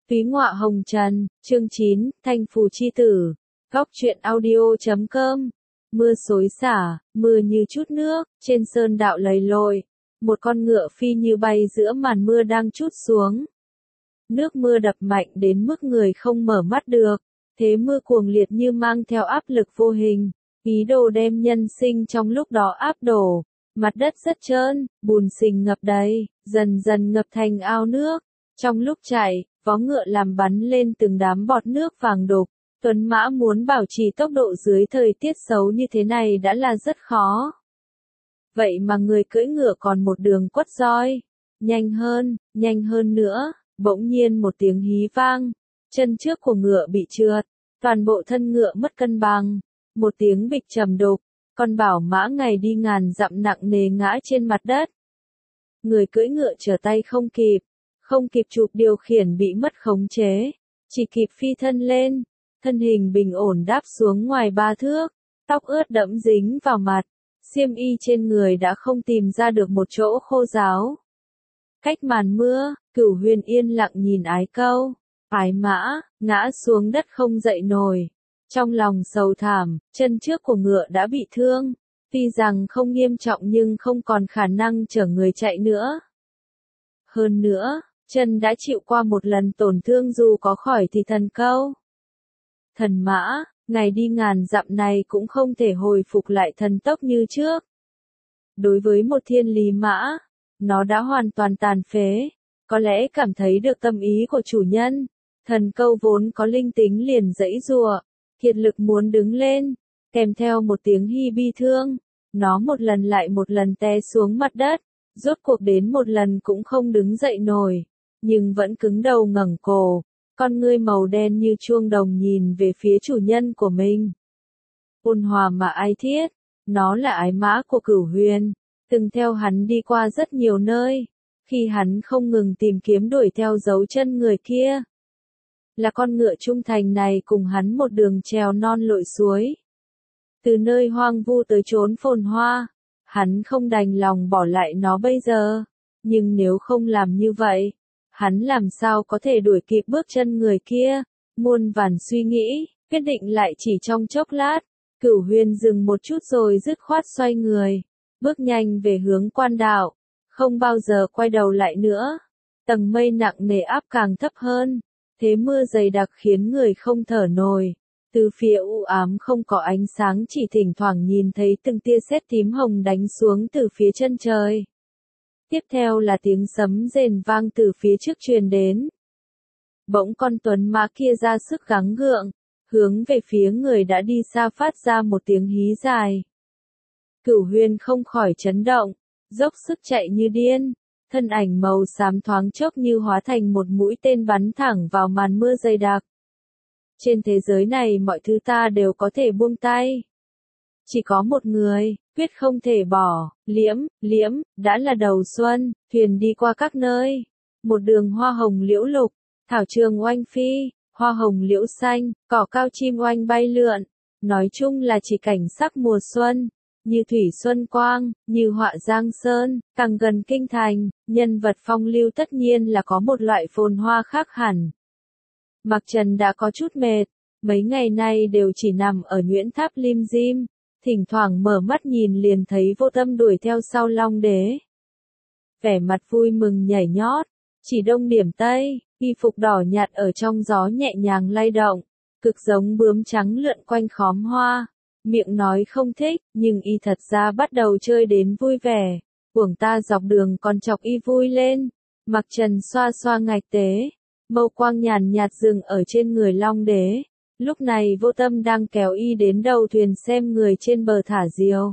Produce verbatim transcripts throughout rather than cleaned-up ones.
Túy Ngọa Hồng Trần, chương chín, Thanh Phù Chi Tử, Góc truyện audio chấm com. Mưa xối xả, mưa như chút nước, trên sơn đạo lầy lội, một con ngựa phi như bay giữa màn mưa đang trút xuống. Nước mưa đập mạnh đến mức người không mở mắt được, thế mưa cuồng liệt như mang theo áp lực vô hình, ý đồ đem nhân sinh trong lúc đó áp đổ. Mặt đất rất trơn, bùn sình ngập đầy, dần dần ngập thành ao nước. Trong lúc chạy, vó ngựa làm bắn lên từng đám bọt nước vàng đục. Tuấn mã muốn bảo trì tốc độ dưới thời tiết xấu như thế này đã là rất khó. Vậy mà người cưỡi ngựa còn một đường quất roi. Nhanh hơn, nhanh hơn nữa, bỗng nhiên một tiếng hí vang. Chân trước của ngựa bị trượt, toàn bộ thân ngựa mất cân bằng. Một tiếng bịch trầm đục, con bảo mã ngày đi ngàn dặm nặng nề ngã trên mặt đất. Người cưỡi ngựa trở tay không kịp, không kịp chụp điều khiển bị mất khống chế, chỉ kịp phi thân lên, thân hình bình ổn đáp xuống ngoài ba thước, tóc ướt đẫm dính vào mặt, xiêm y trên người đã không tìm ra được một chỗ khô ráo. Cách màn mưa, Cửu Huyền yên lặng nhìn Ái Câu, Ái Mã, ngã xuống đất không dậy nổi. Trong lòng sầu thảm, chân trước của ngựa đã bị thương, tuy rằng không nghiêm trọng nhưng không còn khả năng chở người chạy nữa. Hơn nữa, chân đã chịu qua một lần tổn thương dù có khỏi thì thần câu. Thần mã, ngày đi ngàn dặm này cũng không thể hồi phục lại thần tốc như trước. Đối với một thiên lý mã, nó đã hoàn toàn tàn phế, có lẽ cảm thấy được tâm ý của chủ nhân. Thần câu vốn có linh tính liền giãy giụa, kiệt lực muốn đứng lên, kèm theo một tiếng hi bi thương, nó một lần lại một lần té xuống mặt đất, rốt cuộc đến một lần cũng không đứng dậy nổi, nhưng vẫn cứng đầu ngẩng cổ, con ngươi màu đen như chuông đồng nhìn về phía chủ nhân của mình. Ôn hòa mà ai thiết, nó là ái mã của Cửu Huyền, từng theo hắn đi qua rất nhiều nơi, khi hắn không ngừng tìm kiếm đuổi theo dấu chân người kia. Là con ngựa trung thành này cùng hắn một đường trèo non lội suối. Từ nơi hoang vu tới chốn phồn hoa, hắn không đành lòng bỏ lại nó bây giờ, nhưng nếu không làm như vậy, hắn làm sao có thể đuổi kịp bước chân người kia, muôn vàn suy nghĩ, quyết định lại chỉ trong chốc lát, Cửu Huyền dừng một chút rồi dứt khoát xoay người, bước nhanh về hướng quan đạo, không bao giờ quay đầu lại nữa. Tầng mây nặng nề áp càng thấp hơn. Thế mưa dày đặc khiến người không thở nổi. Từ phía u ám không có ánh sáng, chỉ thỉnh thoảng nhìn thấy từng tia sét tím hồng đánh xuống từ phía chân trời. Tiếp theo là tiếng sấm rền vang từ phía trước truyền đến. Bỗng con tuấn mã kia ra sức gắng gượng, hướng về phía người đã đi xa phát ra một tiếng hí dài. Cửu Huyền không khỏi chấn động, dốc sức chạy như điên. Thân ảnh màu xám thoáng chốc như hóa thành một mũi tên bắn thẳng vào màn mưa dày đặc. Trên thế giới này mọi thứ ta đều có thể buông tay. Chỉ có một người, quyết không thể bỏ, Liễm, Liễm, đã là đầu xuân, thuyền đi qua các nơi. Một đường hoa hồng liễu lục, thảo trường oanh phi, hoa hồng liễu xanh, cỏ cao chim oanh bay lượn. Nói chung là chỉ cảnh sắc mùa xuân. Như thủy xuân quang, như họa giang sơn, càng gần kinh thành, nhân vật phong lưu tất nhiên là có một loại phồn hoa khác hẳn. Mạc Trần đã có chút mệt, mấy ngày nay đều chỉ nằm ở Nhuyễn Tháp lim dim, thỉnh thoảng mở mắt nhìn liền thấy Vô Tâm đuổi theo sau Long Đế. Vẻ mặt vui mừng nhảy nhót, chỉ đông điểm tây, y phục đỏ nhạt ở trong gió nhẹ nhàng lay động, cực giống bướm trắng lượn quanh khóm hoa. Miệng nói không thích, nhưng y thật ra bắt đầu chơi đến vui vẻ. Uổng ta dọc đường còn chọc y vui lên. Mạc Trần xoa xoa ngạch tế. Mâu quang nhàn nhạt dừng ở trên người Long Đế. Lúc này Vô Tâm đang kéo y đến đầu thuyền xem người trên bờ thả diều.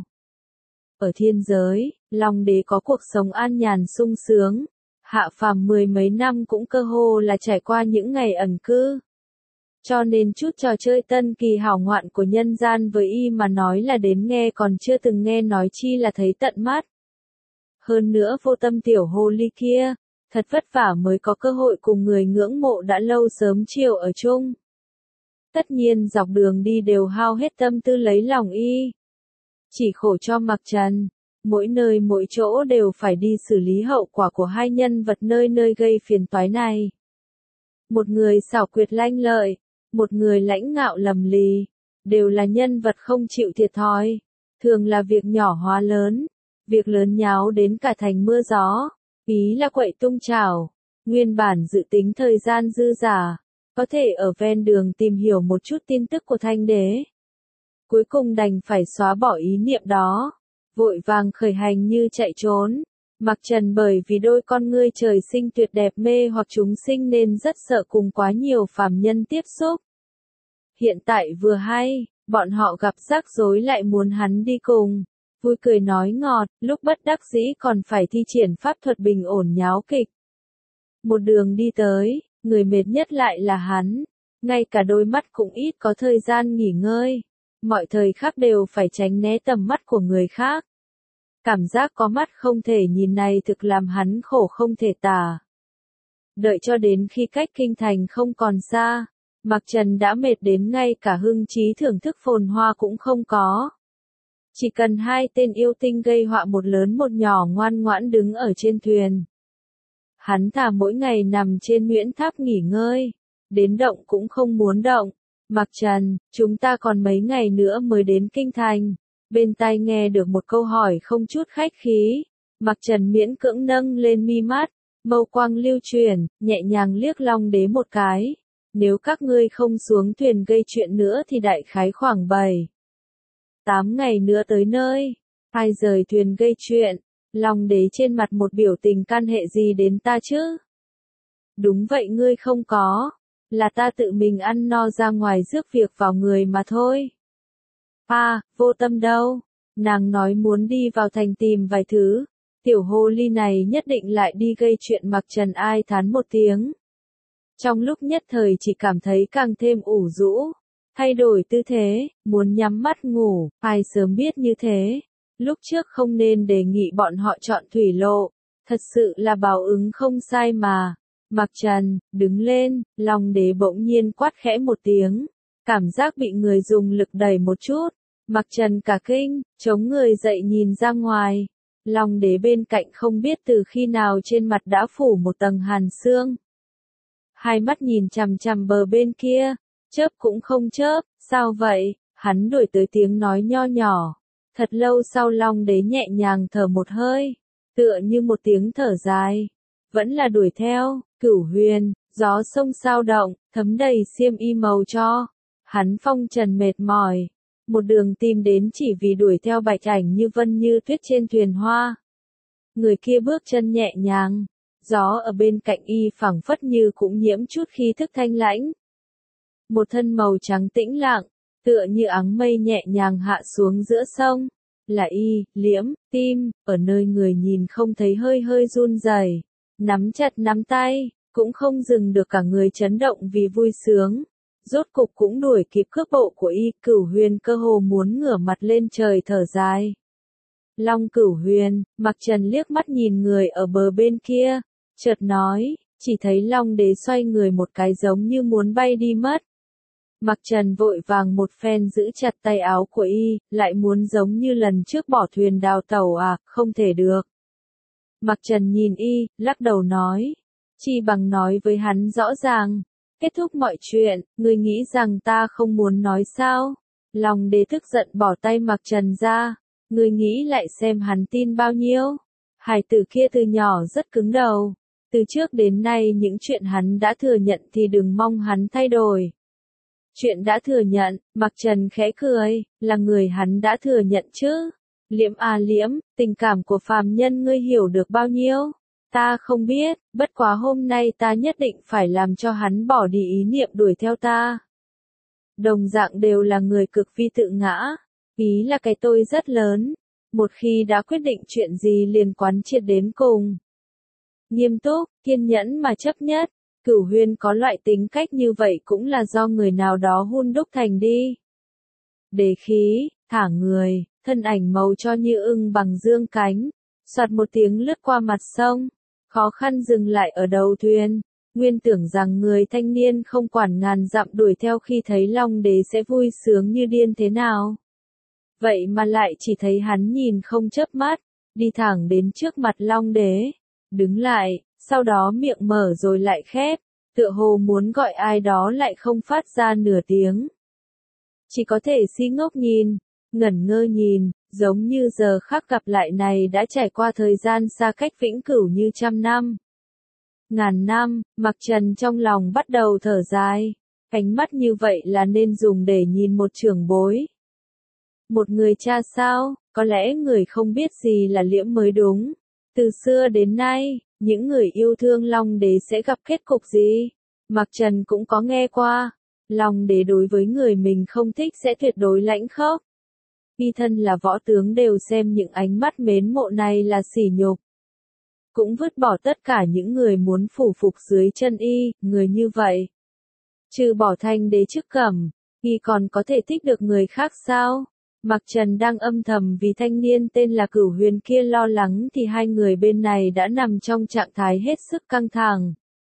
Ở thiên giới, Long Đế có cuộc sống an nhàn sung sướng. Hạ phàm mười mấy năm cũng cơ hồ là trải qua những ngày ẩn cư. Cho nên chút trò chơi tân kỳ hảo ngoạn của nhân gian với y mà nói là đến nghe còn chưa từng nghe nói chi là thấy tận mắt. Hơn nữa Vô Tâm tiểu hồ ly kia, thật vất vả mới có cơ hội cùng người ngưỡng mộ đã lâu sớm chiều ở chung. Tất nhiên dọc đường đi đều hao hết tâm tư lấy lòng y. Chỉ khổ cho Mạc Trần, mỗi nơi mỗi chỗ đều phải đi xử lý hậu quả của hai nhân vật nơi nơi gây phiền toái này. một người xảo quyệt lanh lợi, một người lãnh ngạo lầm lì, đều là nhân vật không chịu thiệt thòi, thường là việc nhỏ hóa lớn, việc lớn nháo đến cả thành mưa gió, ý là quậy tung chảo, nguyên bản dự tính thời gian dư dả, có thể ở ven đường tìm hiểu một chút tin tức của Thanh đế. Cuối cùng đành phải xóa bỏ ý niệm đó, vội vàng khởi hành như chạy trốn. Mặc Trần bởi vì đôi con ngươi trời sinh tuyệt đẹp mê hoặc chúng sinh nên rất sợ cùng quá nhiều phàm nhân tiếp xúc. Hiện tại vừa hay, bọn họ gặp rắc rối lại muốn hắn đi cùng. Vui cười nói ngọt, lúc bất đắc dĩ còn phải thi triển pháp thuật bình ổn nháo kịch. Một đường đi tới, người mệt nhất lại là hắn. Ngay cả đôi mắt cũng ít có thời gian nghỉ ngơi. Mọi thời khắc đều phải tránh né tầm mắt của người khác. Cảm giác có mắt không thể nhìn này thực làm hắn khổ không thể tả. Đợi cho đến khi cách kinh thành không còn xa, Mặc Trần đã mệt đến ngay cả hưng trí thưởng thức phồn hoa cũng không có. Chỉ cần hai tên yêu tinh gây họa một lớn một nhỏ ngoan ngoãn đứng ở trên thuyền. Hắn thà mỗi ngày nằm trên Nguyễn Tháp nghỉ ngơi, đến động cũng không muốn động. Mặc Trần, chúng ta còn mấy ngày nữa mới đến kinh thành. Bên tai nghe được một câu hỏi không chút khách khí. Mặc Trần miễn cưỡng nâng lên mi mắt, mâu quang lưu chuyển, nhẹ nhàng liếc Long Đế một cái. Nếu các ngươi không xuống thuyền gây chuyện nữa thì đại khái khoảng bảy, tám ngày nữa tới nơi. Ai rời thuyền gây chuyện? Long Đế trên mặt một biểu tình can hệ gì đến ta chứ? Đúng vậy, ngươi không có. Là ta tự mình ăn no ra ngoài rước việc vào người mà thôi. À, vô tâm đâu. Nàng nói muốn đi vào thành tìm vài thứ. Tiểu hồ ly này nhất định lại đi gây chuyện. Mặc Trần ai thán một tiếng. Trong lúc nhất thời chỉ cảm thấy càng thêm ủ rũ. Thay đổi tư thế, muốn nhắm mắt ngủ. Ai sớm biết như thế. Lúc trước không nên đề nghị bọn họ chọn thủy lộ. Thật sự là báo ứng không sai mà. Mặc Trần, đứng lên. Long Đế bỗng nhiên quát khẽ một tiếng. Cảm giác bị người dùng lực đẩy một chút. Mặc Trần cả kinh, chống người dậy nhìn ra ngoài. Long Đế bên cạnh không biết từ khi nào trên mặt đã phủ một tầng hàn xương. Hai mắt nhìn chằm chằm bờ bên kia, chớp cũng không chớp, sao vậy? Hắn đuổi tới tiếng nói nho nhỏ. Thật lâu sau Long Đế nhẹ nhàng thở một hơi, tựa như một tiếng thở dài. Vẫn là đuổi theo, Cửu Huyền, gió sông sao động, thấm đầy xiêm y màu cho. Hắn phong trần mệt mỏi, một đường tìm đến chỉ vì đuổi theo bạch ảnh như vân như tuyết trên thuyền hoa. Người kia bước chân nhẹ nhàng, gió ở bên cạnh y phảng phất như cũng nhiễm chút khí thức thanh lãnh. Một thân màu trắng tĩnh lặng, tựa như áng mây nhẹ nhàng hạ xuống giữa sông. Là y, Liễm, tim, ở nơi người nhìn không thấy hơi hơi run rẩy, nắm chặt nắm tay, cũng không dừng được cả người chấn động vì vui sướng. Rốt cục cũng đuổi kịp cước bộ của y. Cửu Huyền cơ hồ muốn ngửa mặt lên trời thở dài. Long Cửu Huyền, Mặc Trần liếc mắt nhìn người ở bờ bên kia, chợt nói, chỉ thấy Long Đế xoay người một cái giống như muốn bay đi mất. Mặc Trần vội vàng một phen giữ chặt tay áo của y, lại muốn giống như lần trước bỏ thuyền đào tàu à, không thể được. Mặc Trần nhìn y, lắc đầu nói, chi bằng nói với hắn rõ ràng, kết thúc mọi chuyện, ngươi nghĩ rằng ta không muốn nói sao? Long Đế tức giận bỏ tay Mặc Trần ra, ngươi nghĩ lại xem hắn tin bao nhiêu? Hải tử kia từ nhỏ rất cứng đầu, từ trước đến nay những chuyện hắn đã thừa nhận thì đừng mong hắn thay đổi. Chuyện đã thừa nhận, Mặc Trần khẽ cười, là người hắn đã thừa nhận chứ. Liễm à Liễm, tình cảm của phàm nhân ngươi hiểu được bao nhiêu? Ta không biết, bất quá hôm nay ta nhất định phải làm cho hắn bỏ đi ý niệm đuổi theo ta. Đồng dạng đều là người cực vi tự ngã, ý là cái tôi rất lớn. Một khi đã quyết định chuyện gì liền quán triệt đến cùng. Nghiêm túc, kiên nhẫn mà chấp nhất. Cửu Huyền có loại tính cách như vậy cũng là do người nào đó hun đúc thành đi. Đề khí, thả người, thân ảnh màu cho như ưng bằng dương cánh, soạt một tiếng lướt qua mặt sông, khó khăn dừng lại ở đầu thuyền. Nguyên tưởng rằng người thanh niên không quản ngàn dặm đuổi theo khi thấy Long Đế sẽ vui sướng như điên thế nào. Vậy mà lại chỉ thấy hắn nhìn không chớp mắt, đi thẳng đến trước mặt Long Đế, đứng lại, sau đó miệng mở rồi lại khép, tựa hồ muốn gọi ai đó lại không phát ra nửa tiếng. Chỉ có thể si ngốc nhìn, ngẩn ngơ nhìn, giống như giờ khắc gặp lại này đã trải qua thời gian xa cách vĩnh cửu như trăm năm. Ngàn năm, Mặc Trần trong lòng bắt đầu thở dài. Ánh mắt như vậy là nên dùng để nhìn một trưởng bối. Một người cha sao, có lẽ người không biết gì là liễm mới đúng. Từ xưa đến nay, những người yêu thương Long Đế sẽ gặp kết cục gì? Mặc Trần cũng có nghe qua. Long Đế đối với người mình không thích sẽ tuyệt đối lãnh khốc. Y thân là võ tướng đều xem những ánh mắt mến mộ này là sỉ nhục. Cũng vứt bỏ tất cả những người muốn phủ phục dưới chân y, người như vậy. Trừ bỏ Thanh Đế chức cẩm, y còn có thể thích được người khác sao? Mặc Trần đang âm thầm vì thanh niên tên là Cửu Huyền kia lo lắng thì hai người bên này đã nằm trong trạng thái hết sức căng thẳng.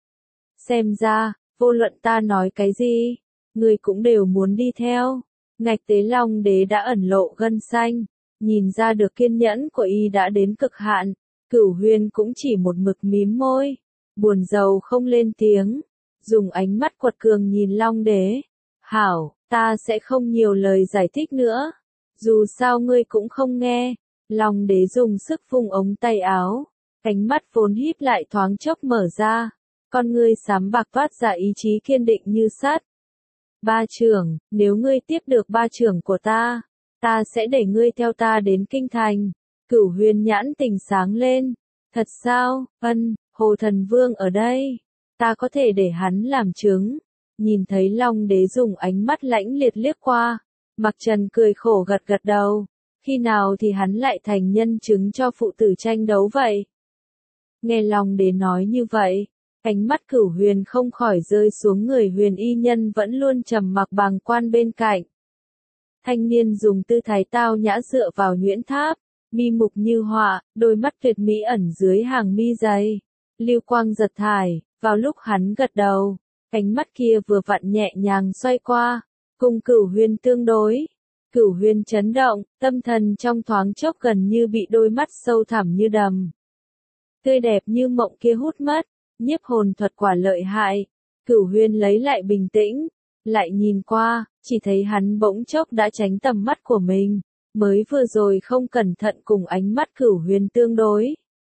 Xem ra, vô luận ta nói cái gì, người cũng đều muốn đi theo. Ngạch Tế Long Đế đã ẩn lộ gân xanh, nhìn ra được kiên nhẫn của y đã đến cực hạn. Cửu Huyền cũng chỉ một mực mím môi, buồn rầu không lên tiếng, dùng ánh mắt quật cường nhìn Long Đế. Hảo, ta sẽ không nhiều lời giải thích nữa. Dù sao ngươi cũng không nghe. Long Đế dùng sức vung ống tay áo, ánh mắt vốn híp lại thoáng chốc mở ra, con ngươi xám bạc toát ra ý chí kiên định như sắt. Ba trưởng, nếu ngươi tiếp được ba trưởng của ta, ta sẽ để ngươi theo ta đến kinh thành. Cửu Huyền nhãn tình sáng lên. Thật sao? Ân, Hồ Thần Vương ở đây. Ta có thể để hắn làm chứng. Nhìn thấy Long Đế dùng ánh mắt lãnh liệt liếc qua. Mặc Trần cười khổ gật gật đầu. Khi nào thì hắn lại thành nhân chứng cho phụ tử tranh đấu vậy? Nghe Long Đế nói như vậy, ánh mắt Cửu Huyền không khỏi rơi xuống người Huyền Y Nhân vẫn luôn trầm mặc bàng quan bên cạnh. Thanh niên dùng tư thái tao nhã dựa vào nhuyễn tháp, mi mục như họa, đôi mắt tuyệt mỹ ẩn dưới hàng mi dày. Lưu quang giật thải, vào lúc hắn gật đầu, ánh mắt kia vừa vặn nhẹ nhàng xoay qua, cùng Cửu Huyền tương đối. Cửu Huyền chấn động, tâm thần trong thoáng chốc gần như bị đôi mắt sâu thẳm như đầm tươi đẹp như mộng kia hút mất. Nhiếp hồn thuật quả lợi hại. Cửu Huyền lấy lại bình tĩnh, lại nhìn qua, chỉ thấy hắn bỗng chốc đã tránh tầm mắt của mình, mới vừa rồi không cẩn thận cùng ánh mắt Cửu Huyền tương đối.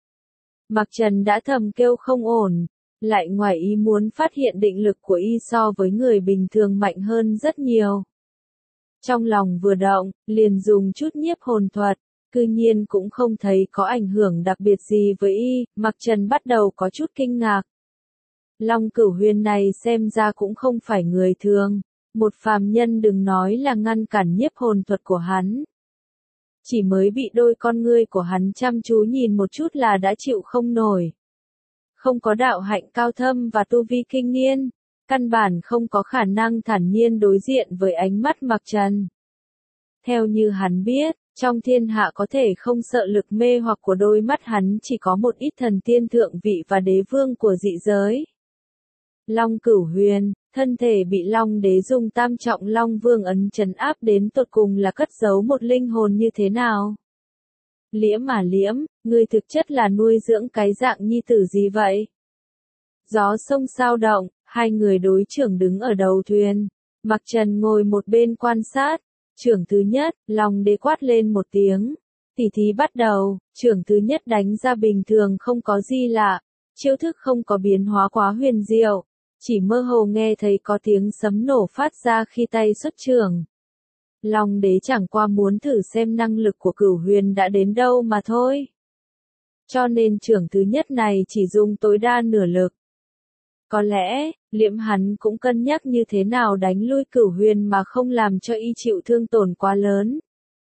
Mặc Trần đã thầm kêu không ổn, lại ngoài ý muốn phát hiện định lực của y so với người bình thường mạnh hơn rất nhiều. Trong lòng vừa động, liền dùng chút nhiếp hồn thuật, cư nhiên cũng không thấy có ảnh hưởng đặc biệt gì với y. Mặc Trần bắt đầu có chút kinh ngạc. Long Cửu Huyền này xem ra cũng không phải người thường, một phàm nhân đừng nói là ngăn cản nhiếp hồn thuật của hắn. Chỉ mới bị đôi con ngươi của hắn chăm chú nhìn một chút là đã chịu không nổi. Không có đạo hạnh cao thâm và tu vi kinh niên, căn bản không có khả năng thản nhiên đối diện với ánh mắt Mặc Trần. Theo như hắn biết, trong thiên hạ có thể không sợ lực mê hoặc của đôi mắt hắn chỉ có một ít thần tiên thượng vị và đế vương của dị giới. Long Cửu Huyền, thân thể bị Long Đế dùng tam trọng Long Vương ấn trấn áp đến tột cùng là cất giấu một linh hồn như thế nào? Liễm à Liễm, ngươi thực chất là nuôi dưỡng cái dạng nhi tử gì vậy? Gió sông sao động, hai người đối trưởng đứng ở đầu thuyền. Mặc Trần ngồi một bên quan sát. Trưởng thứ nhất, Long Đế quát lên một tiếng. Tỉ thí bắt đầu, trưởng thứ nhất đánh ra bình thường không có gì lạ. Chiêu thức không có biến hóa quá huyền diệu. Chỉ mơ hồ nghe thấy có tiếng sấm nổ phát ra khi tay xuất trưởng. Long Đế chẳng qua muốn thử xem năng lực của Cửu Huyền đã đến đâu mà thôi. Cho nên trưởng thứ nhất này chỉ dùng tối đa nửa lực. Có lẽ, Liễm hắn cũng cân nhắc như thế nào đánh lui Cửu Huyền mà không làm cho y chịu thương tổn quá lớn.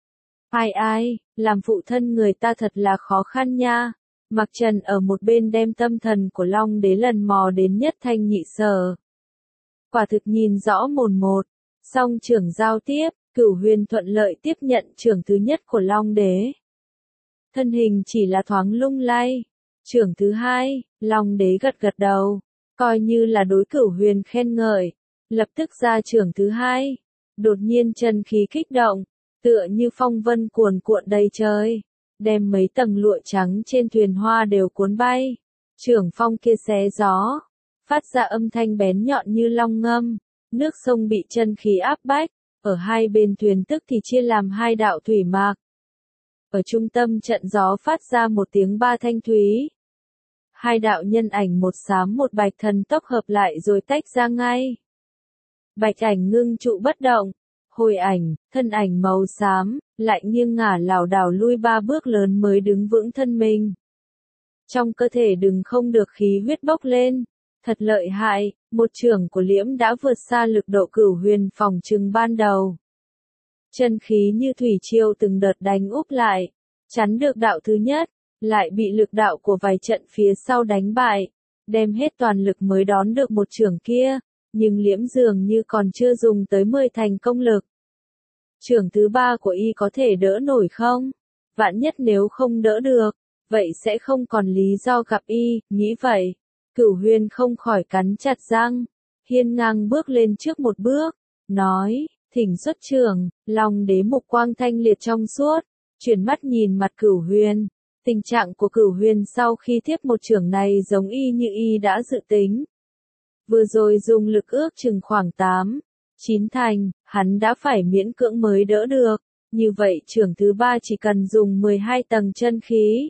Ai ai, làm phụ thân người ta thật là khó khăn nha. Mặc Trần ở một bên đem tâm thần của Long Đế lần mò đến nhất thanh nhị sở. Quả thực nhìn rõ mồn một. Song trưởng giao tiếp, Cửu Huyền thuận lợi tiếp nhận trưởng thứ nhất của Long Đế. Thân hình chỉ là thoáng lung lay. Trưởng thứ hai, Long Đế gật gật đầu, coi như là đối Cửu Huyền khen ngợi. Lập tức ra trưởng thứ hai. Đột nhiên chân khí kích động, tựa như phong vân cuồn cuộn đầy trời, đem mấy tầng lụa trắng trên thuyền hoa đều cuốn bay. Trưởng phong kia xé gió, phát ra âm thanh bén nhọn như long ngâm. Nước sông bị chân khí áp bách, ở hai bên thuyền tức thì chia làm hai đạo thủy mạc. Ở trung tâm trận gió phát ra một tiếng ba thanh thúy. Hai đạo nhân ảnh một xám một bạch thần tốc hợp lại rồi tách ra ngay. Bạch ảnh ngưng trụ bất động, hồi ảnh, thân ảnh màu xám, lại nghiêng ngả lảo đảo lui ba bước lớn mới đứng vững thân mình. Trong cơ thể đừng không được khí huyết bốc lên, thật lợi hại, một chưởng của Liễm đã vượt xa lực độ Cửu Huyền phòng trừng ban đầu. Chân khí như thủy triều từng đợt đánh úp lại, chắn được đạo thứ nhất, lại bị lực đạo của vài trận phía sau đánh bại, đem hết toàn lực mới đón được một chưởng kia, nhưng Liễm dường như còn chưa dùng tới mười thành công lực. Chưởng thứ ba của y có thể đỡ nổi không? Vạn nhất nếu không đỡ được, vậy sẽ không còn lý do gặp y, nghĩ vậy. Cửu Huyền không khỏi cắn chặt răng, hiên ngang bước lên trước một bước, nói, thỉnh xuất chưởng. Long Đế mục quang thanh liệt trong suốt, chuyển mắt nhìn mặt Cửu Huyền. Tình trạng của Cửu Huyền sau khi tiếp một chưởng này giống y như y đã dự tính. Vừa rồi dùng lực ước chừng khoảng tám, chín thành, hắn đã phải miễn cưỡng mới đỡ được, như vậy chưởng thứ ba chỉ cần dùng mười hai tầng chân khí.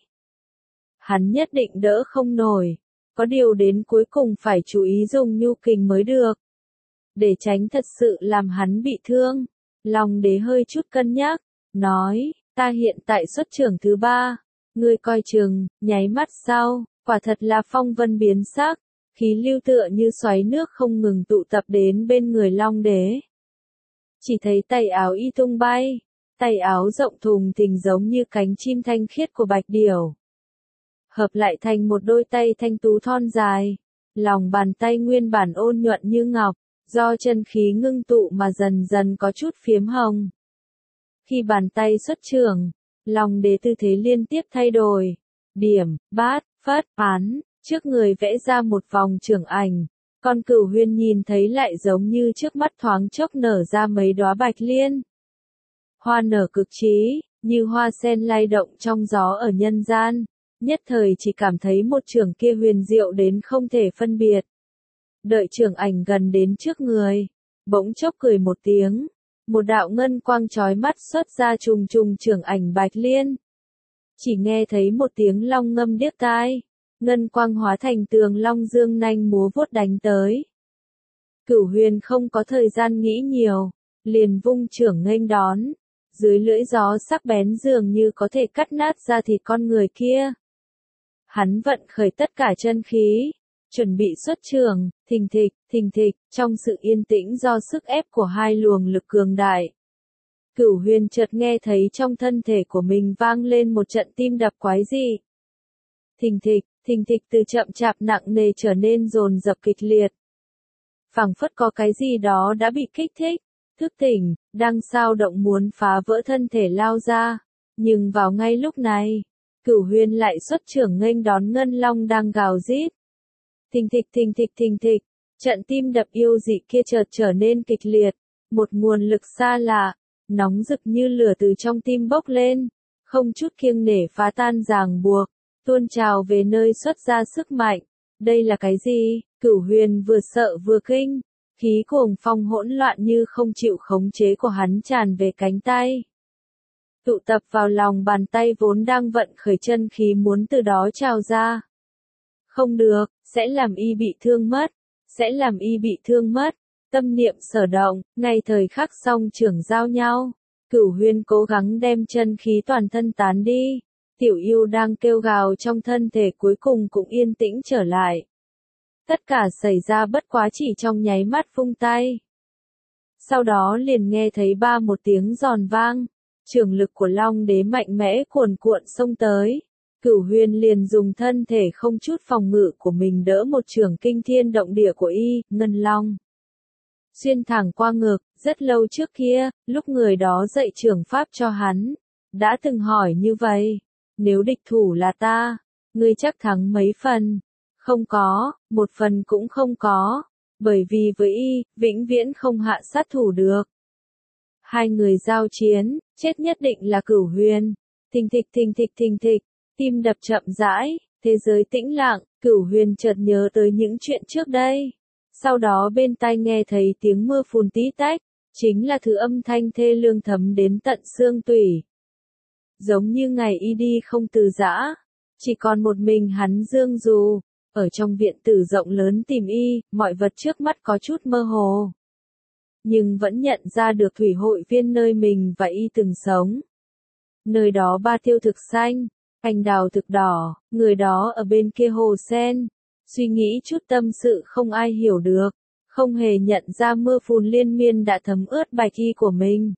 Hắn nhất định đỡ không nổi, có điều đến cuối cùng phải chú ý dùng nhu kình mới được. Để tránh thật sự làm hắn bị thương, Long Đế hơi chút cân nhắc, nói, ta hiện tại xuất chưởng thứ ba, ngươi coi chừng, nháy mắt sau, quả thật là phong vân biến sắc, khí lưu tựa như xoáy nước không ngừng tụ tập đến bên người Long Đế. Chỉ thấy tay áo y tung bay, tay áo rộng thùng thình giống như cánh chim thanh khiết của bạch điểu. Hợp lại thành một đôi tay thanh tú thon dài, lòng bàn tay nguyên bản ôn nhuận như ngọc, do chân khí ngưng tụ mà dần dần có chút phiếm hồng. Khi bàn tay xuất chưởng, Long Đế tư thế liên tiếp thay đổi, điểm, bát, phất, án, trước người vẽ ra một vòng chưởng ảnh, còn Cửu Huyền nhìn thấy lại giống như trước mắt thoáng chốc nở ra mấy đóa bạch liên. Hoa nở cực trí, như hoa sen lay động trong gió ở nhân gian, nhất thời chỉ cảm thấy một chưởng kia huyền diệu đến không thể phân biệt. Đợi chưởng ảnh gần đến trước người, bỗng chốc cười một tiếng, một đạo ngân quang chói mắt xuất ra trùng trùng chưởng ảnh bạch liên. Chỉ nghe thấy một tiếng long ngâm điếc tai, ngân quang hóa thành tường long dương nanh múa vuốt đánh tới. Cửu Huyền không có thời gian nghĩ nhiều, liền vung chưởng nghênh đón, dưới lưỡi gió sắc bén dường như có thể cắt nát ra thịt con người kia. Hắn vận khởi tất cả chân khí, chuẩn bị xuất chưởng, thình thịch, thình thịch, trong sự yên tĩnh do sức ép của hai luồng lực cường đại. Cửu Huyền chợt nghe thấy trong thân thể của mình vang lên một trận tim đập quái dị. Thình thịch, thình thịch từ chậm chạp nặng nề trở nên dồn dập kịch liệt. Phảng phất có cái gì đó đã bị kích thích, thức tỉnh, đang sao động muốn phá vỡ thân thể lao ra. Nhưng vào ngay lúc này, Cửu Huyền lại xuất chưởng nghênh đón Ngân Long đang gào rít. Thình thịch thình thịch thình thịch, trận tim đập yêu dị kia chợt trở nên kịch liệt, một nguồn lực xa lạ, nóng rực như lửa từ trong tim bốc lên, không chút kiêng nể phá tan ràng buộc, tuôn trào về nơi xuất ra sức mạnh. Đây là cái gì? Cửu Huyền vừa sợ vừa kinh, khí cuồng phong hỗn loạn như không chịu khống chế của hắn tràn về cánh tay. Tụ tập vào lòng bàn tay vốn đang vận khởi chân khí muốn từ đó trào ra. Không được, sẽ làm y bị thương mất, sẽ làm y bị thương mất. Tâm niệm sở động, ngay thời khắc song chưởng giao nhau, Cửu Huyền cố gắng đem chân khí toàn thân tán đi. Tiểu yêu đang kêu gào trong thân thể cuối cùng cũng yên tĩnh trở lại. Tất cả xảy ra bất quá chỉ trong nháy mắt vung tay. Sau đó liền nghe thấy ba một tiếng giòn vang, chưởng lực của Long Đế mạnh mẽ cuồn cuộn xông tới. Cửu Huyền liền dùng thân thể không chút phòng ngự của mình đỡ một chưởng kinh thiên động địa của y, Ngân Long. Xuyên thẳng qua ngực, rất lâu trước kia, lúc người đó dạy chưởng pháp cho hắn, đã từng hỏi như vậy, nếu địch thủ là ta, ngươi chắc thắng mấy phần? Không có, một phần cũng không có, bởi vì với y, vĩnh viễn không hạ sát thủ được. Hai người giao chiến, chết nhất định là Cửu Huyền. Thình thịch thình thịch thình thịch, tim đập chậm rãi, thế giới tĩnh lặng, Cửu Huyền chợt nhớ tới những chuyện trước đây. Sau đó bên tai nghe thấy tiếng mưa phùn tí tách, chính là thứ âm thanh thê lương thấm đến tận xương tủy. Giống như ngày y đi không từ giã, chỉ còn một mình hắn dương dù, ở trong viện tử rộng lớn tìm y, mọi vật trước mắt có chút mơ hồ. Nhưng vẫn nhận ra được thủy hội viên nơi mình và y từng sống. Nơi đó ba tiêu thực xanh, anh đào thực đỏ, người đó ở bên kia hồ sen. Suy nghĩ chút tâm sự không ai hiểu được, không hề nhận ra mưa phùn liên miên đã thấm ướt bạch y của mình.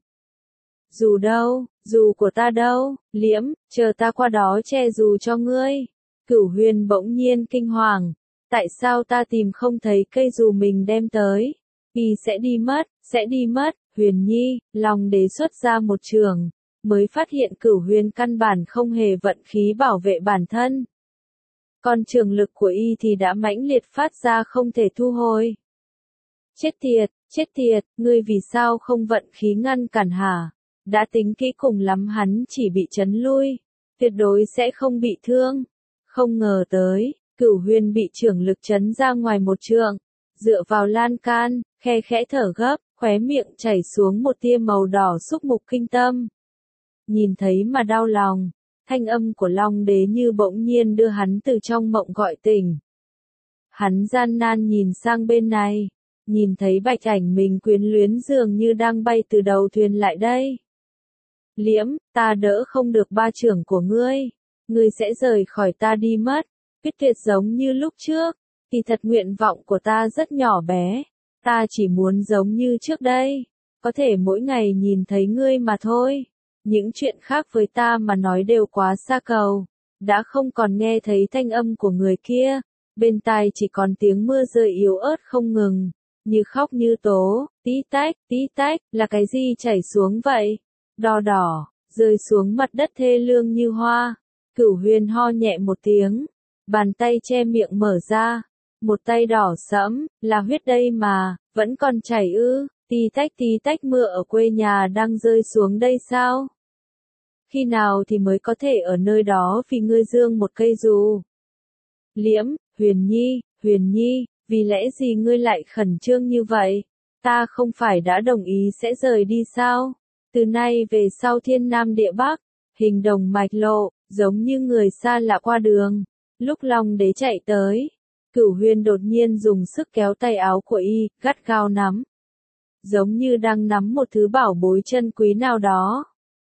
Dù đâu, dù của ta đâu, Liễm, chờ ta qua đó che dù cho ngươi. Cửu Huyền bỗng nhiên kinh hoàng, tại sao ta tìm không thấy cây dù mình đem tới? Y sẽ đi mất, sẽ đi mất. Huyền Nhi, Long Đế xuất ra một trường, mới phát hiện Cửu Huyền căn bản không hề vận khí bảo vệ bản thân. Còn trường lực của y thì đã mãnh liệt phát ra không thể thu hồi. Chết tiệt, chết tiệt, ngươi vì sao không vận khí ngăn cản hả? Đã tính kỹ cùng lắm hắn chỉ bị chấn lui, tuyệt đối sẽ không bị thương. Không ngờ tới, Cửu Huyền bị trưởng lực chấn ra ngoài một trượng, dựa vào lan can, khe khẽ thở gấp, khóe miệng chảy xuống một tia màu đỏ xúc mục kinh tâm. Nhìn thấy mà đau lòng. Thanh âm của Long Đế như bỗng nhiên đưa hắn từ trong mộng gọi tỉnh. Hắn gian nan nhìn sang bên này, nhìn thấy bạch ảnh mình quyến luyến dường như đang bay từ đầu thuyền lại đây. Liễm, ta đỡ không được ba trưởng của ngươi, ngươi sẽ rời khỏi ta đi mất, quyết tuyệt giống như lúc trước, thì thật nguyện vọng của ta rất nhỏ bé, ta chỉ muốn giống như trước đây, có thể mỗi ngày nhìn thấy ngươi mà thôi. Những chuyện khác với ta mà nói đều quá xa cầu, đã không còn nghe thấy thanh âm của người kia, bên tai chỉ còn tiếng mưa rơi yếu ớt không ngừng, như khóc như tố, tí tách, tí tách, là cái gì chảy xuống vậy? Đỏ đỏ, rơi xuống mặt đất thê lương như hoa. Cửu Huyền ho nhẹ một tiếng, bàn tay che miệng mở ra, một tay đỏ sẫm, là huyết đây mà, vẫn còn chảy ư? Tí tách tí tách, mưa ở quê nhà đang rơi xuống đây sao? Khi nào thì mới có thể ở nơi đó vì ngươi dương một cây dù? Liễm, Huyền Nhi, Huyền Nhi, vì lẽ gì ngươi lại khẩn trương như vậy? Ta không phải đã đồng ý sẽ rời đi sao? Từ nay về sau thiên nam địa bắc, hình đồng mạch lộ, giống như người xa lạ qua đường. Lúc Long Đế chạy tới, Cửu Huyền đột nhiên dùng sức kéo tay áo của y, gắt gao nắm. Giống như đang nắm một thứ bảo bối chân quý nào đó.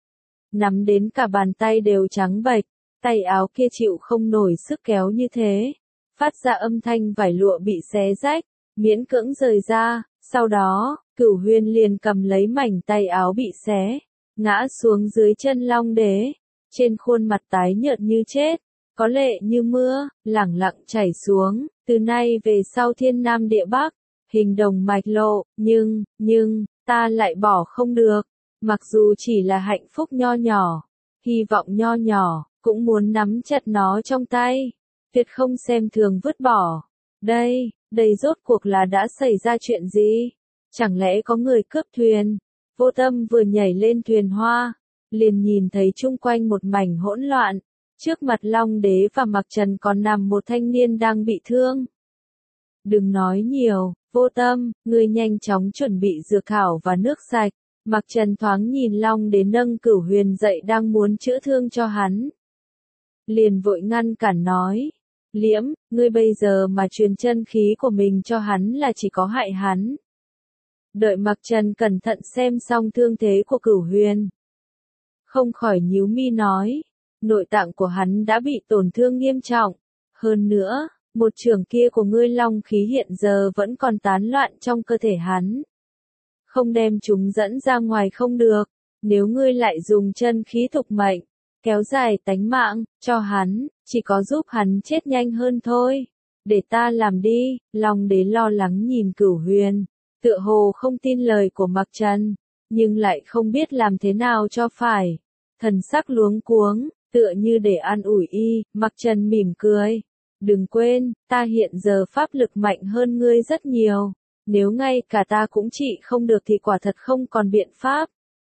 Nắm đến cả bàn tay đều trắng bệch, tay áo kia chịu không nổi sức kéo như thế. Phát ra âm thanh vải lụa bị xé rách, miễn cưỡng rời ra, sau đó, Cửu Huyền liền cầm lấy mảnh tay áo bị xé, ngã xuống dưới chân Long Đế, trên khuôn mặt tái nhợt như chết, có lệ như mưa, lẳng lặng chảy xuống, từ nay về sau thiên nam địa bắc, hình đồng mạch lộ, nhưng, nhưng, ta lại bỏ không được, mặc dù chỉ là hạnh phúc nho nhỏ, hy vọng nho nhỏ, cũng muốn nắm chặt nó trong tay, tuyệt không xem thường vứt bỏ. Đây, đây rốt cuộc là đã xảy ra chuyện gì? Chẳng lẽ có người cướp thuyền? Vô Tâm vừa nhảy lên thuyền hoa, liền nhìn thấy chung quanh một mảnh hỗn loạn, trước mặt Long Đế và Mặc Trần còn nằm một thanh niên đang bị thương. Đừng nói nhiều, Vô Tâm, ngươi nhanh chóng chuẩn bị dược thảo và nước sạch. Mặc Trần thoáng nhìn Long Đế nâng Cửu Huyền dậy đang muốn chữa thương cho hắn. Liền vội ngăn cản nói, Liễm, ngươi bây giờ mà truyền chân khí của mình cho hắn là chỉ có hại hắn. Đợi Mặc Trần cẩn thận xem xong thương thế của Cửu Huyền, không khỏi nhíu mi nói, nội tạng của hắn đã bị tổn thương nghiêm trọng, hơn nữa, một trường kia của ngươi long khí hiện giờ vẫn còn tán loạn trong cơ thể hắn. Không đem chúng dẫn ra ngoài không được, nếu ngươi lại dùng chân khí thục mệnh, kéo dài tánh mạng, cho hắn, chỉ có giúp hắn chết nhanh hơn thôi. Để ta làm đi, Long Đế lo lắng nhìn Cửu Huyền, tựa hồ không tin lời của Mặc Trần, nhưng lại không biết làm thế nào cho phải. Thần sắc luống cuống, tựa như để an ủi y, Mặc Trần mỉm cười. Đừng quên, ta hiện giờ pháp lực mạnh hơn ngươi rất nhiều. Nếu ngay cả ta cũng trị không được thì quả thật không còn biện pháp.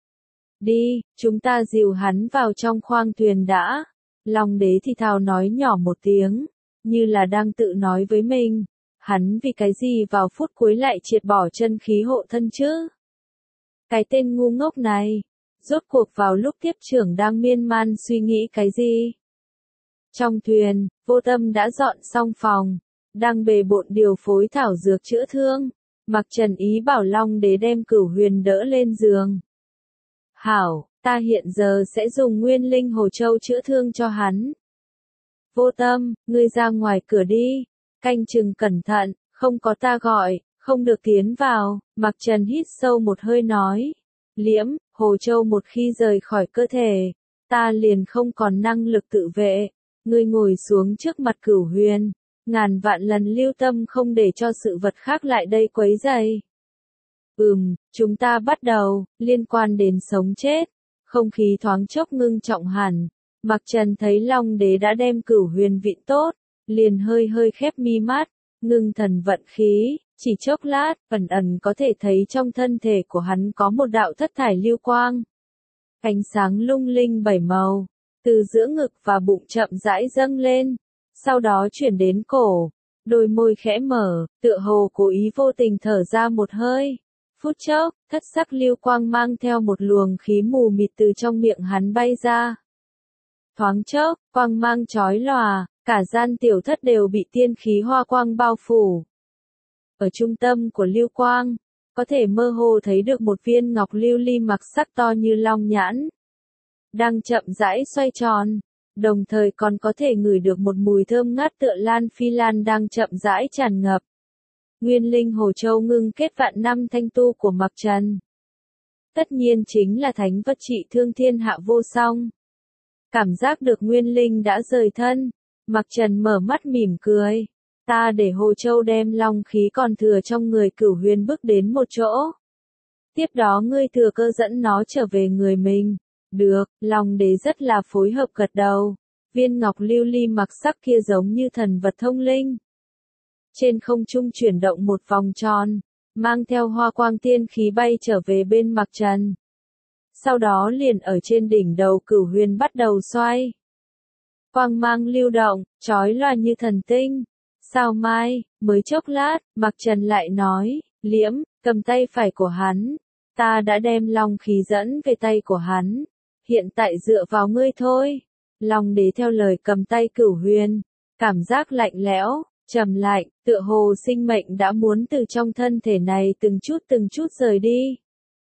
Đi, chúng ta dìu hắn vào trong khoang thuyền đã. Long Đế thì thào nói nhỏ một tiếng, như là đang tự nói với mình. Hắn vì cái gì vào phút cuối lại triệt bỏ chân khí hộ thân chứ? Cái tên ngu ngốc này, rốt cuộc vào lúc tiếp trưởng đang miên man suy nghĩ cái gì? Trong thuyền, Vô Tâm đã dọn xong phòng, đang bề bộn điều phối thảo dược chữa thương. Mặc Trần ý bảo Long Đế đem Cửu Huyền đỡ lên giường. Hảo, ta hiện giờ sẽ dùng nguyên linh hồ châu chữa thương cho hắn. Vô Tâm, ngươi ra ngoài cửa đi, canh chừng cẩn thận, không có ta gọi, không được tiến vào. Mặc Trần hít sâu một hơi nói. Liễm, hồ châu một khi rời khỏi cơ thể, ta liền không còn năng lực tự vệ. Ngươi ngồi xuống trước mặt Cửu Huyền, ngàn vạn lần lưu tâm không để cho sự vật khác lại đây quấy rầy. Ừm, chúng ta bắt đầu, liên quan đến sống chết. Không khí thoáng chốc ngưng trọng hẳn. Mặc Trần thấy Long Đế đã đem Cửu Huyền vịn tốt, liền hơi hơi khép mi mắt, ngưng thần vận khí, chỉ chốc lát, ẩn ẩn có thể thấy trong thân thể của hắn có một đạo thất thải lưu quang. Ánh sáng lung linh bảy màu, từ giữa ngực và bụng chậm rãi dâng lên, sau đó chuyển đến cổ, đôi môi khẽ mở, tựa hồ cố ý vô tình thở ra một hơi. Phút chốc, thất sắc lưu quang mang theo một luồng khí mù mịt từ trong miệng hắn bay ra. Thoáng chốc, quang mang chói lòa, cả gian tiểu thất đều bị tiên khí hoa quang bao phủ. Ở trung tâm của lưu quang, có thể mơ hồ thấy được một viên ngọc lưu ly mặc sắc to như long nhãn, đang chậm rãi xoay tròn, đồng thời còn có thể ngửi được một mùi thơm ngát tựa lan phi lan đang chậm rãi tràn ngập. Nguyên linh hồ châu ngưng kết vạn năm thanh tu của Mặc Trần. Tất nhiên chính là thánh vật trị thương thiên hạ vô song. Cảm giác được nguyên linh đã rời thân, Mặc Trần mở mắt mỉm cười. Ta để hồ châu đem long khí còn thừa trong người Cửu Huyền bước đến một chỗ. Tiếp đó ngươi thừa cơ dẫn nó trở về người mình. Được, Long Đế rất là phối hợp gật đầu. Viên ngọc lưu ly mặc sắc kia giống như thần vật thông linh. Trên không trung chuyển động một vòng tròn, mang theo hoa quang tiên khí bay trở về bên Mặc Trần. Sau đó liền ở trên đỉnh đầu Cửu Huyền bắt đầu xoay. Quang mang lưu động, chói lòa như thần tinh. Sao mai, mới chốc lát, Mặc Trần lại nói, Liễm, cầm tay phải của hắn. Ta đã đem long khí dẫn về tay của hắn. Hiện tại dựa vào ngươi thôi. Long Đế theo lời cầm tay Cửu Huyền. Cảm giác lạnh lẽo, trầm lạnh, tựa hồ sinh mệnh đã muốn từ trong thân thể này từng chút từng chút rời đi.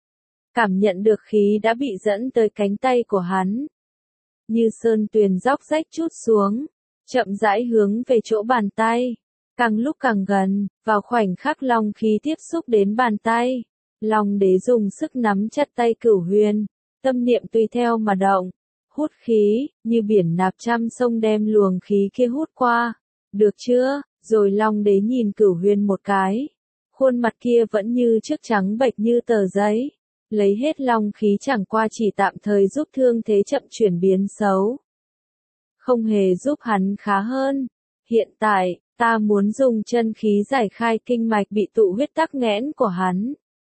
Cảm nhận được khí đã bị dẫn tới cánh tay của hắn. Như sơn tuyền róc rách chút xuống, chậm rãi hướng về chỗ bàn tay. Càng lúc càng gần, vào khoảnh khắc long khí tiếp xúc đến bàn tay. Long Đế dùng sức nắm chặt tay Cửu Huyền, tâm niệm tùy theo mà động. Hút khí, như biển nạp trăm sông đem luồng khí kia hút qua. Được chưa? Rồi Long Đế nhìn Cửu Huyền một cái. Khuôn mặt kia vẫn như trước trắng bệch như tờ giấy. Lấy hết long khí chẳng qua chỉ tạm thời giúp thương thế chậm chuyển biến xấu. Không hề giúp hắn khá hơn. Hiện tại, ta muốn dùng chân khí giải khai kinh mạch bị tụ huyết tắc nghẽn của hắn.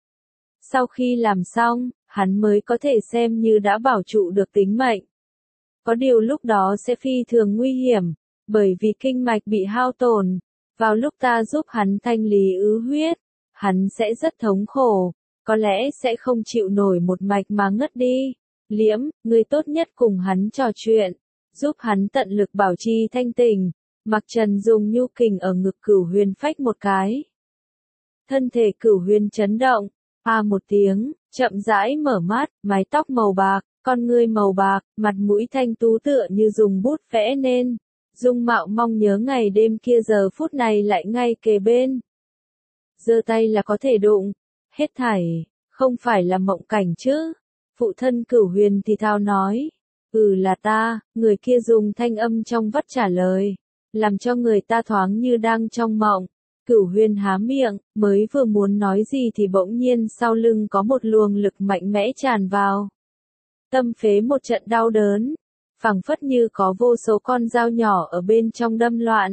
Sau khi làm xong, hắn mới có thể xem như đã bảo trụ được tính mệnh. Có điều lúc đó sẽ phi thường nguy hiểm, bởi vì kinh mạch bị hao tổn. Vào lúc ta giúp hắn thanh lý ứ huyết, hắn sẽ rất thống khổ, có lẽ sẽ không chịu nổi một mạch mà ngất đi. Liễm, ngươi tốt nhất cùng hắn trò chuyện, giúp hắn tận lực bảo trì thanh tỉnh. Mặc Trần dùng nhu kình ở ngực Cửu Huyền phách một cái. Thân thể Cửu Huyền chấn động, a một tiếng, chậm rãi mở mắt, mái tóc màu bạc, con ngươi màu bạc, mặt mũi thanh tú tựa như dùng bút vẽ nên. Dung mạo mong nhớ ngày đêm kia giờ phút này lại ngay kề bên. Giơ tay là có thể đụng, hết thảy, không phải là mộng cảnh chứ. Phụ thân Cửu Huyền thì thào nói, ừ là ta, người kia dùng thanh âm trong vắt trả lời, làm cho người ta thoáng như đang trong mộng. Cửu Huyền há miệng, mới vừa muốn nói gì thì bỗng nhiên sau lưng có một luồng lực mạnh mẽ tràn vào. Tâm phế một trận đau đớn, phảng phất như có vô số con dao nhỏ ở bên trong đâm loạn.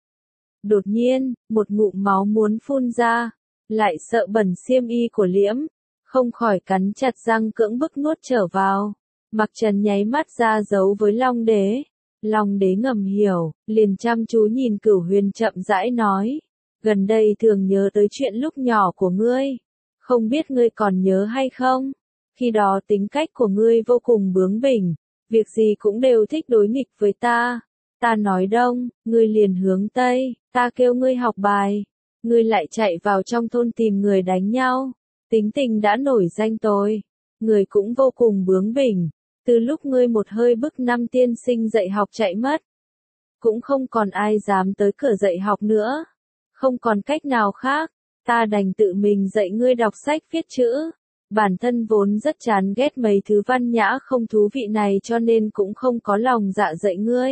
Đột nhiên, một ngụm máu muốn phun ra, lại sợ bẩn xiêm y của Liễm, không khỏi cắn chặt răng cưỡng bức nuốt trở vào. Mặc Trần nháy mắt ra dấu với Long Đế, Long đế ngầm hiểu, liền chăm chú nhìn Cửu Huyền chậm rãi nói. Gần đây thường nhớ tới chuyện lúc nhỏ của ngươi. Không biết ngươi còn nhớ hay không? Khi đó tính cách của ngươi vô cùng bướng bỉnh, việc gì cũng đều thích đối nghịch với ta. Ta nói đông, ngươi liền hướng tây, ta kêu ngươi học bài. Ngươi lại chạy vào trong thôn tìm người đánh nhau. Tính tình đã nổi danh tôi. Người cũng vô cùng bướng bỉnh. Từ lúc ngươi một hơi bức năm tiên sinh dạy học chạy mất, cũng không còn ai dám tới cửa dạy học nữa. Không còn cách nào khác, ta đành tự mình dạy ngươi đọc sách viết chữ. Bản thân vốn rất chán ghét mấy thứ văn nhã không thú vị này cho nên cũng không có lòng dạ dạy ngươi.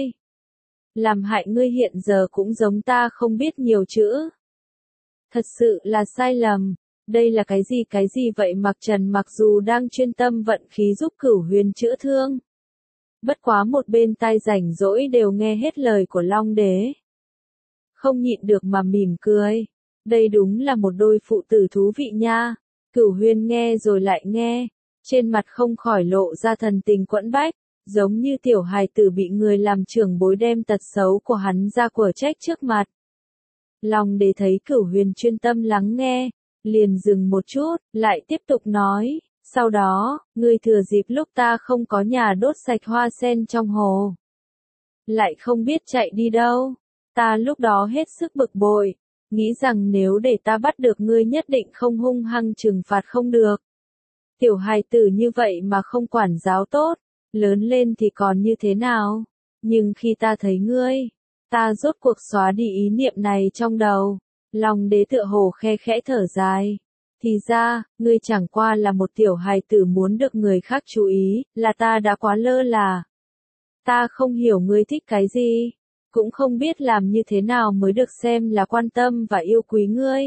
Làm hại ngươi hiện giờ cũng giống ta không biết nhiều chữ. Thật sự là sai lầm. Đây là cái gì cái gì vậy? Mặc Trần mặc dù đang chuyên tâm vận khí giúp Cửu Huyền chữa thương, bất quá một bên tai rảnh rỗi đều nghe hết lời của Long đế. Không nhịn được mà mỉm cười. Đây đúng là một đôi phụ tử thú vị nha. Cửu Huyền nghe rồi lại nghe, trên mặt không khỏi lộ ra thần tình quẫn bách, giống như tiểu hài tử bị người làm trưởng bối đem tật xấu của hắn ra quở trách trước mặt. Long đế thấy Cửu Huyền chuyên tâm lắng nghe, liền dừng một chút, lại tiếp tục nói, sau đó, ngươi thừa dịp lúc ta không có nhà đốt sạch hoa sen trong hồ. Lại không biết chạy đi đâu. Ta lúc đó hết sức bực bội, nghĩ rằng nếu để ta bắt được ngươi nhất định không hung hăng trừng phạt không được. Tiểu hài tử như vậy mà không quản giáo tốt, lớn lên thì còn như thế nào? Nhưng khi ta thấy ngươi, ta rốt cuộc xóa đi ý niệm này trong đầu. Long đế tựa hồ khe khẽ thở dài. Thì ra, ngươi chẳng qua là một tiểu hài tử muốn được người khác chú ý, là ta đã quá lơ là. Ta không hiểu ngươi thích cái gì, cũng không biết làm như thế nào mới được xem là quan tâm và yêu quý ngươi.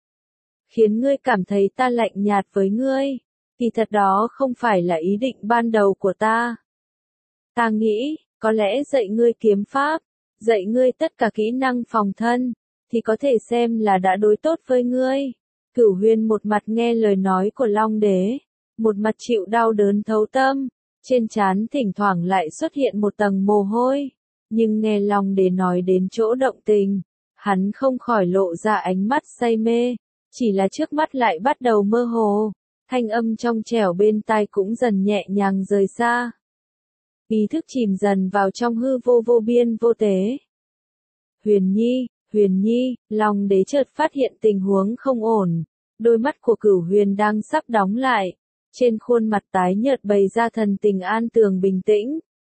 Khiến ngươi cảm thấy ta lạnh nhạt với ngươi, thì thật đó không phải là ý định ban đầu của ta. Ta nghĩ, có lẽ dạy ngươi kiếm pháp, dạy ngươi tất cả kỹ năng phòng thân, thì có thể xem là đã đối tốt với ngươi. Cửu Huyền một mặt nghe lời nói của Long đế, một mặt chịu đau đớn thấu tâm, trên trán thỉnh thoảng lại xuất hiện một tầng mồ hôi. Nhưng nghe Long đế nói đến chỗ động tình, hắn không khỏi lộ ra ánh mắt say mê, chỉ là trước mắt lại bắt đầu mơ hồ, thanh âm trong trẻo bên tai cũng dần nhẹ nhàng rời xa. Ý thức chìm dần vào trong hư vô vô biên vô tế. Huyền Nhi, Huyền Nhi, Long đế chợt phát hiện tình huống không ổn, đôi mắt của Cửu Huyền đang sắp đóng lại, trên khuôn mặt tái nhợt bày ra thần tình an tường bình tĩnh.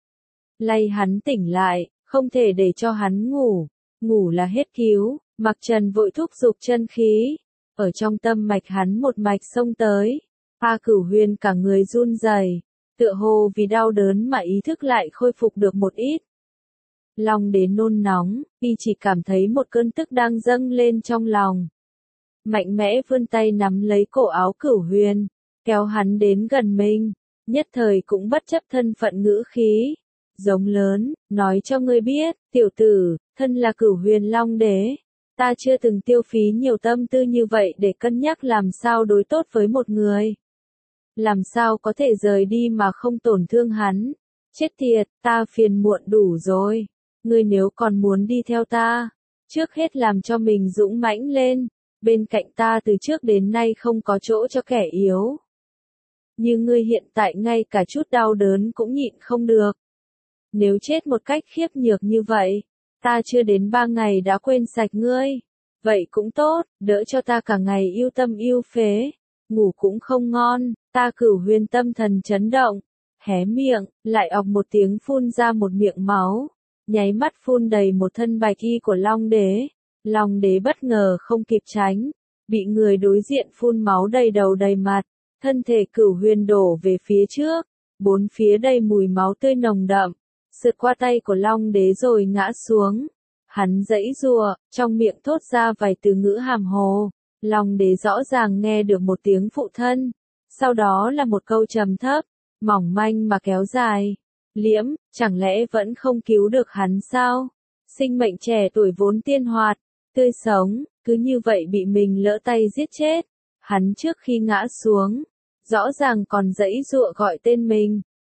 Lay hắn tỉnh lại, không thể để cho hắn ngủ, ngủ là hết cứu. Mặc Trần vội thúc giục chân khí, ở trong tâm mạch hắn một mạch xông tới. A Cửu Huyền cả người run rẩy, tựa hồ vì đau đớn mà ý thức lại khôi phục được một ít. Long đế nôn nóng, y chỉ cảm thấy một cơn tức đang dâng lên trong lòng. Mạnh mẽ vươn tay nắm lấy cổ áo Cửu Huyền, kéo hắn đến gần mình, nhất thời cũng bất chấp thân phận ngữ khí, giống lớn, nói cho ngươi biết, tiểu tử, thân là Cửu Huyền Long đế, ta chưa từng tiêu phí nhiều tâm tư như vậy để cân nhắc làm sao đối tốt với một người. Làm sao có thể rời đi mà không tổn thương hắn. Chết tiệt, ta phiền muộn đủ rồi. Ngươi nếu còn muốn đi theo ta, trước hết làm cho mình dũng mãnh lên, bên cạnh ta từ trước đến nay không có chỗ cho kẻ yếu. Như ngươi hiện tại ngay cả chút đau đớn cũng nhịn không được. Nếu chết một cách khiếp nhược như vậy, ta chưa đến ba ngày đã quên sạch ngươi. Vậy cũng tốt, đỡ cho ta cả ngày yêu tâm yêu phế, ngủ cũng không ngon. Ta Cửu Huyền tâm thần chấn động, hé miệng, lại ọc một tiếng phun ra một miệng máu, nháy mắt phun đầy một thân bạch y của Long đế. Long đế bất ngờ không kịp tránh, bị người đối diện phun máu đầy đầu đầy mặt, thân thể Cửu Huyền đổ về phía trước, bốn phía đầy mùi máu tươi nồng đậm, sượt qua tay của Long đế rồi ngã xuống. Hắn giãy giụa, trong miệng thốt ra vài từ ngữ hàm hồ. Long đế rõ ràng nghe được một tiếng phụ thân, sau đó là một câu trầm thấp, mỏng manh mà kéo dài. Liễm, chẳng lẽ vẫn không cứu được hắn sao? Sinh mệnh trẻ tuổi vốn tiên hoạt, tươi sống, cứ như vậy bị mình lỡ tay giết chết. Hắn trước khi ngã xuống, rõ ràng còn giãy giụa gọi tên mình,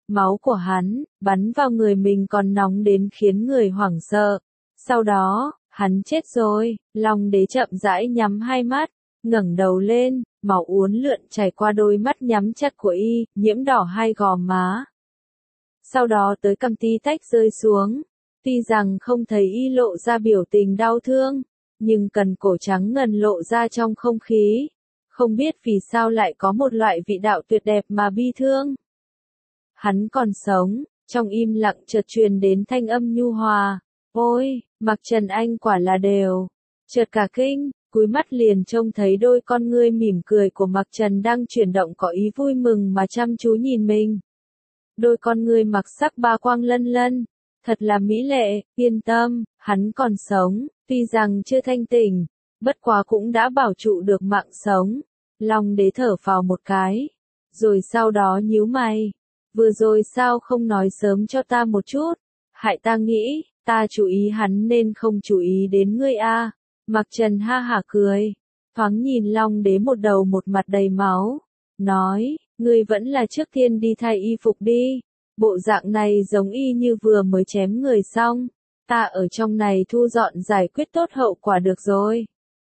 máu của hắn, bắn vào người mình còn nóng đến khiến người hoảng sợ. Sau đó, hắn chết rồi, Long đế chậm rãi nhắm hai mắt, ngẩng đầu lên, máu uốn lượn chảy qua đôi mắt nhắm chặt của y, nhiễm đỏ hai gò má. Sau đó tới cằm tí tách rơi xuống, tuy rằng không thấy y lộ ra biểu tình đau thương, nhưng cần cổ trắng ngần lộ ra trong không khí. Không biết vì sao lại có một loại vị đạo tuyệt đẹp mà bi thương. Hắn còn sống, trong im lặng chợt truyền đến thanh âm nhu hòa. Ôi, Mặc Trần anh quả là đều. Chợt cả kinh, cúi mắt liền trông thấy đôi con ngươi mỉm cười của Mặc Trần đang chuyển động có ý vui mừng mà chăm chú nhìn mình. Đôi con ngươi mặc sắc ba quang lân lân, thật là mỹ lệ, yên tâm, hắn còn sống, tuy rằng chưa thanh tỉnh, bất quá cũng đã bảo trụ được mạng sống. Long đế thở phào một cái, rồi sau đó nhíu mày. Vừa rồi sao không nói sớm cho ta một chút, hại ta nghĩ, ta chú ý hắn nên không chú ý đến ngươi a. Mặc Trần ha hả cười, thoáng nhìn Long đế một đầu một mặt đầy máu, nói, ngươi vẫn là trước tiên đi thay y phục đi, bộ dạng này giống y như vừa mới chém người xong, ta ở trong này thu dọn giải quyết tốt hậu quả được rồi.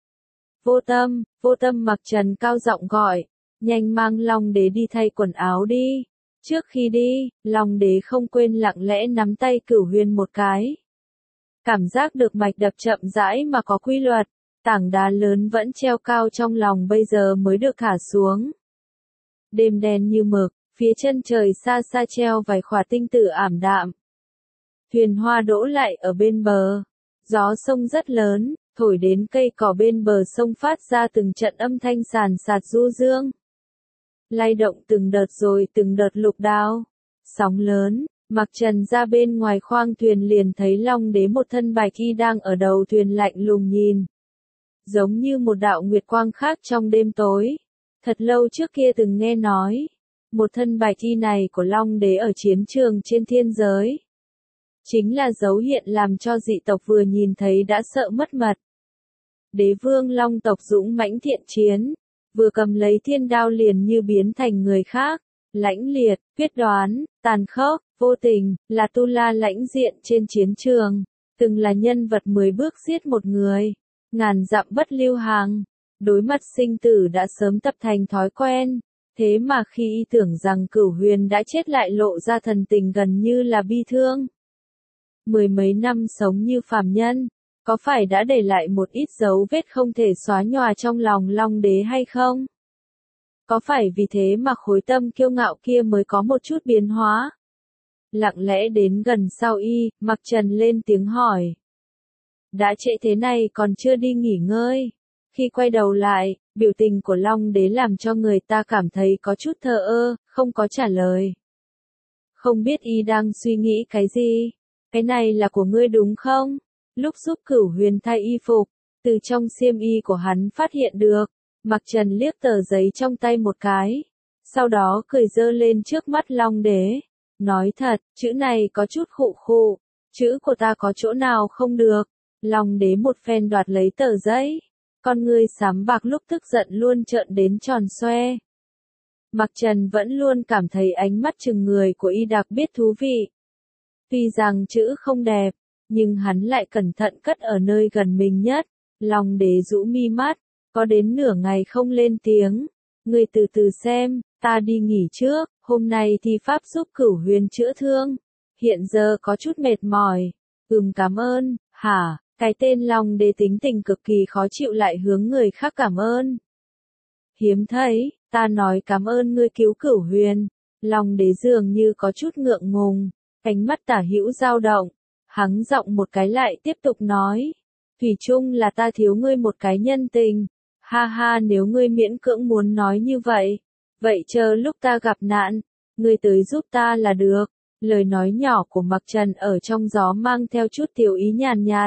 Vô Tâm, Vô Tâm Mặc Trần cao giọng gọi, nhanh mang Long đế đi thay quần áo đi. Trước khi đi, Long đế không quên lặng lẽ nắm tay Cửu Huyền một cái. Cảm giác được mạch đập chậm rãi mà có quy luật, tảng đá lớn vẫn treo cao trong lòng bây giờ mới được thả xuống. Đêm đen như mực, phía chân trời xa xa treo vài khỏa tinh tử ảm đạm. Thuyền hoa đỗ lại ở bên bờ, gió sông rất lớn, thổi đến cây cỏ bên bờ sông phát ra từng trận âm thanh sàn sạt du dương. Lay động từng đợt rồi từng đợt lục đao. Sóng lớn, Mặc Trần ra bên ngoài khoang thuyền liền thấy Long đế một thân bạch y đang ở đầu thuyền lạnh lùng nhìn. Giống như một đạo nguyệt quang khác trong đêm tối. Thật lâu trước kia từng nghe nói, một thân bạch y này của Long đế ở chiến trường trên thiên giới. Chính là dấu hiện làm cho dị tộc vừa nhìn thấy đã sợ mất mật. Đế vương Long tộc dũng mãnh thiện chiến, vừa cầm lấy thiên đao liền như biến thành người khác, lãnh liệt, quyết đoán, tàn khốc, vô tình, là tu la lãnh diện trên chiến trường, từng là nhân vật mười bước giết một người, ngàn dặm bất lưu hàng, đối mặt sinh tử đã sớm tập thành thói quen, thế mà khi y tưởng rằng Cửu Huyền đã chết lại lộ ra thần tình gần như là bi thương. Mười mấy năm sống như phàm nhân, có phải đã để lại một ít dấu vết không thể xóa nhòa trong lòng Long đế hay không? Có phải vì thế mà khối tâm kiêu ngạo kia mới có một chút biến hóa? Lặng lẽ đến gần sau y, Mặc Trần lên tiếng hỏi. Đã trễ thế này còn chưa đi nghỉ ngơi. Khi quay đầu lại, biểu tình của Long đế làm cho người ta cảm thấy có chút thờ ơ, không có trả lời. Không biết y đang suy nghĩ cái gì? Cái này là của ngươi đúng không? Lúc giúp Cửu Huyền thay y phục, từ trong xiêm y của hắn phát hiện được. Mặc Trần liếc tờ giấy trong tay một cái, sau đó cười giơ lên trước mắt Long đế. Nói thật, chữ này có chút khụ khụ, chữ của ta có chỗ nào không được. Long đế một phen đoạt lấy tờ giấy, con ngươi xám bạc lúc tức giận luôn trợn đến tròn xoe. Mặc Trần vẫn luôn cảm thấy ánh mắt chừng người của y đặc biệt thú vị. Tuy rằng chữ không đẹp, nhưng hắn lại cẩn thận cất ở nơi gần mình nhất. Long đế rũ mi mắt, có đến nửa ngày không lên tiếng. Ngươi từ từ xem, ta đi nghỉ trước, hôm nay thi pháp giúp Cửu Huyền chữa thương. Hiện giờ có chút mệt mỏi. Ừm cảm ơn, hả, cái tên Long đế tính tình cực kỳ khó chịu lại hướng người khác cảm ơn. Hiếm thấy, ta nói cảm ơn ngươi cứu Cửu Huyền. Long đế dường như có chút ngượng ngùng, ánh mắt tả hữu dao động. Hắng giọng một cái lại tiếp tục nói. Thủy chung là ta thiếu ngươi một cái nhân tình. Ha ha nếu ngươi miễn cưỡng muốn nói như vậy. Vậy chờ lúc ta gặp nạn, ngươi tới giúp ta là được. Lời nói nhỏ của Mặc Trần ở trong gió mang theo chút tiểu ý nhàn nhạt.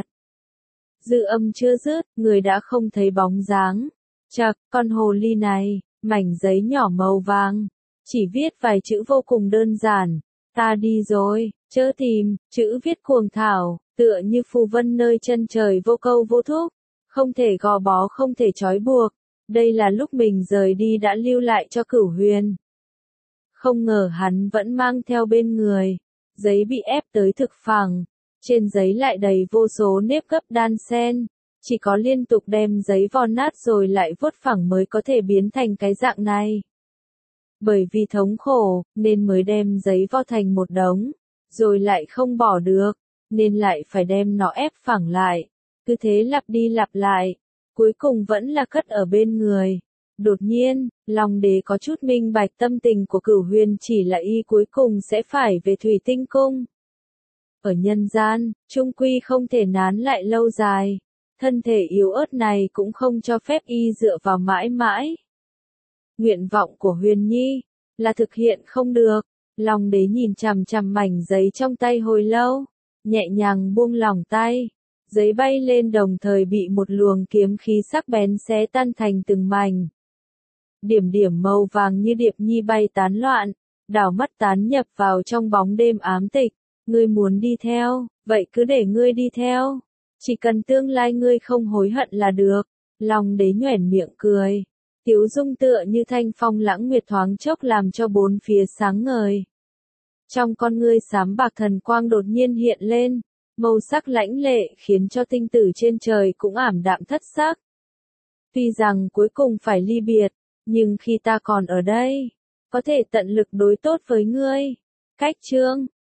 Dư âm chưa dứt, người đã không thấy bóng dáng. Chậc, con hồ ly này, mảnh giấy nhỏ màu vàng. Chỉ viết vài chữ vô cùng đơn giản. Ta đi rồi, chớ tìm, chữ viết cuồng thảo, tựa như phù vân nơi chân trời vô câu vô thúc. Không thể gò bó không thể trói buộc. Đây là lúc mình rời đi đã lưu lại cho Cửu Huyền. Không ngờ hắn vẫn mang theo bên người. Giấy bị ép tới thực phẳng. Trên giấy lại đầy vô số nếp gấp đan xen. Chỉ có liên tục đem giấy vo nát rồi lại vuốt phẳng mới có thể biến thành cái dạng này. Bởi vì thống khổ, nên mới đem giấy vo thành một đống. Rồi lại không bỏ được, nên lại phải đem nó ép phẳng lại. Cứ thế lặp đi lặp lại. Cuối cùng vẫn là cất ở bên người. Đột nhiên, Long Đế có chút minh bạch tâm tình của Cửu Huyền, chỉ là y cuối cùng sẽ phải về Thủy Tinh Cung. Ở nhân gian, chung quy không thể nán lại lâu dài. Thân thể yếu ớt này cũng không cho phép y dựa vào mãi mãi. Nguyện vọng của Huyền Nhi là thực hiện không được. Long Đế nhìn chằm chằm mảnh giấy trong tay hồi lâu, nhẹ nhàng buông lỏng tay. Giấy bay lên đồng thời bị một luồng kiếm khí sắc bén xé tan thành từng mảnh. Điểm điểm màu vàng như điệp nhi bay tán loạn, đảo mắt tán nhập vào trong bóng đêm ám tịch. Ngươi muốn đi theo, vậy cứ để ngươi đi theo. Chỉ cần tương lai ngươi không hối hận là được. Long Đế nhoẻn miệng cười. Tiếu dung tựa như thanh phong lãng nguyệt thoáng chốc làm cho bốn phía sáng ngời. Trong con ngươi xám bạc thần quang đột nhiên hiện lên. Màu sắc lãnh lệ khiến cho tinh tử trên trời cũng ảm đạm thất sắc. Tuy rằng cuối cùng phải ly biệt, nhưng khi ta còn ở đây, có thể tận lực đối tốt với ngươi. Cách chương